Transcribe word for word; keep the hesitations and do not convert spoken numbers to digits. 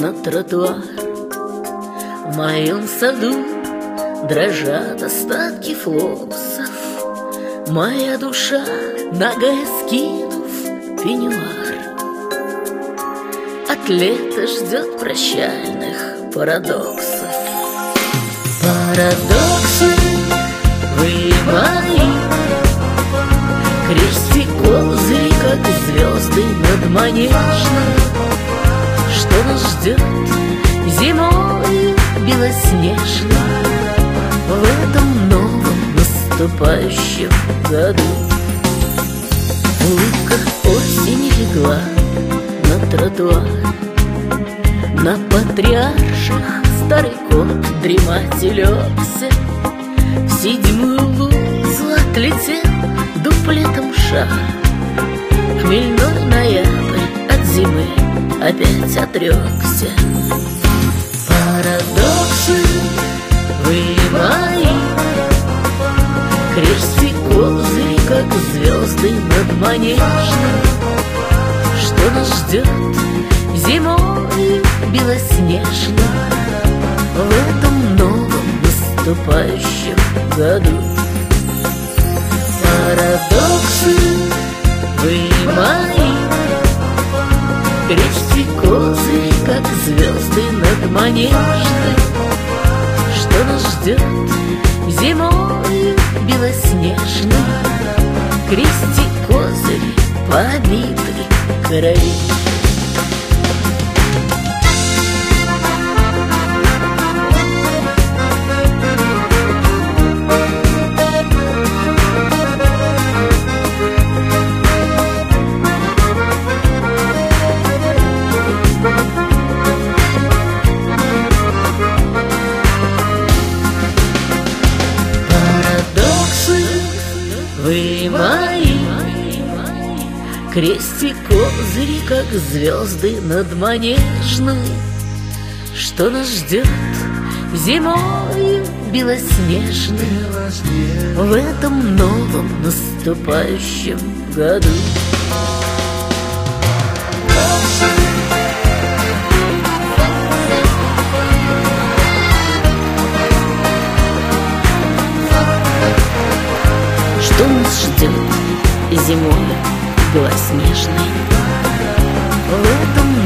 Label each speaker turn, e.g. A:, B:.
A: на тротуар. В моем саду дрожат остатки флоксов. Моя душа, ногая скинув пеньюар, от лета ждет прощальных парадоксов. Парадоксы, вы мои, крестик козырь, как звезды над Манежной. Что нас ждет зимой белоснежной в этом новом наступающем году? Улыбка осени легла на тротуар. На патриарших старый кот дремать улегся. В седьмую лузу отлетел дуплетом шаг. Хмельной ноябрь от зимы опять отрекся. Парадоксы, вы мои, крестик козырь, как звезды над Манежной. Что нас ждет зимой белоснежной в этом новом наступающем году? Парадоксы, вы мои, крестик козырь, как звезды над Манежной. Что нас ждет зимой белоснежной? Крестик козырь, побитый крови. Вы мои, крестик козырь, как звезды над Манежной. Что нас ждет зимой белоснежной в этом новом наступающем году? Что нас ждет зимой белоснежной в этом